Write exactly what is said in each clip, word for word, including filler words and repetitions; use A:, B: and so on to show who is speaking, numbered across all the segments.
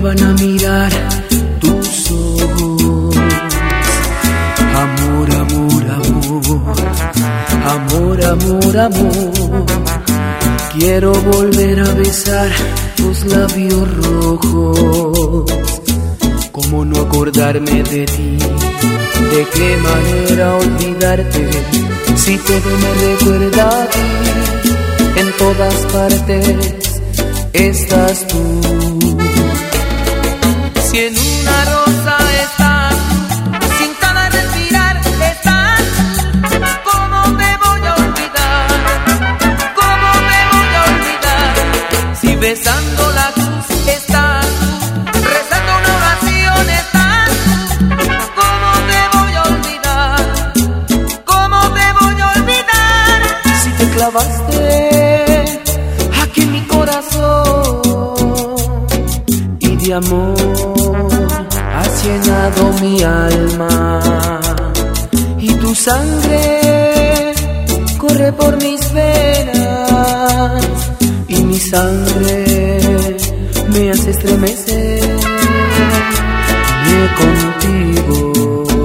A: vuelvan a mirar tus ojos. Amor, amor, amor, amor, amor, amor. Quiero volver a besar tus labios rojos. ¿Cómo no acordarme de ti? ¿De qué manera olvidarte? Si todo me recuerda a ti, en todas partes estás tú. Si en una rosa estás, sin cada respirar estás, ¿cómo te voy a olvidar? ¿Cómo te voy a olvidar? Si besando la cruz estás, rezando una oración estás, ¿cómo te voy a olvidar? ¿Cómo te voy a olvidar? Si te clavaste aquí en mi corazón y de amor has llenado mi alma, y tu sangre corre por mis venas, y mi sangre me hace estremecer contigo.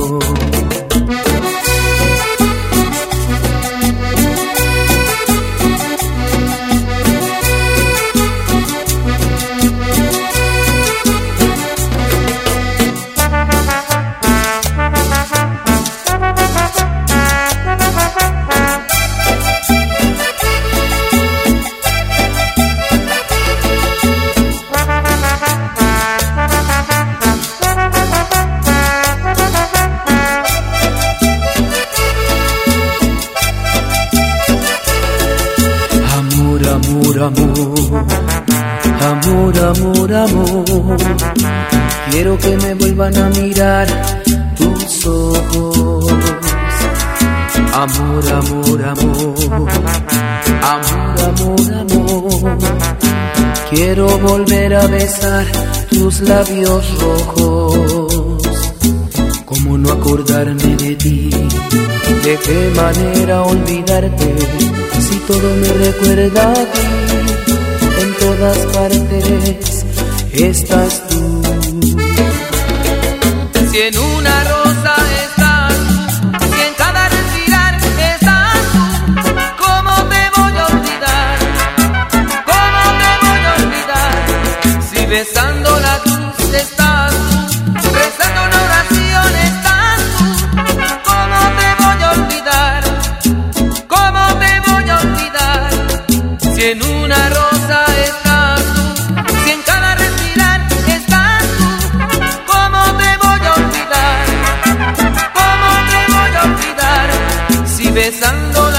A: Amor, amor, amor, amor, amor. Quiero que me vuelvan a mirar tus ojos. Amor, amor, amor, amor, amor, amor. Quiero volver a besar tus labios rojos. ¿Cómo no acordarme de ti? ¿De qué manera olvidarte? Si todo me recuerda a ti, en todas partes estás tú. Si en una rosa estás, si en cada respirar estás tú, ¿cómo te voy a olvidar? ¿Cómo te voy a olvidar? Si besando la cruz estás tú, rezando una oración estás tú, ¿cómo te voy a olvidar? ¿Cómo te voy a olvidar? Si en una rosa estás tú, si en cada respirar estás tú, ¿cómo te voy a olvidar? ¿Cómo te voy a olvidar? Si besando la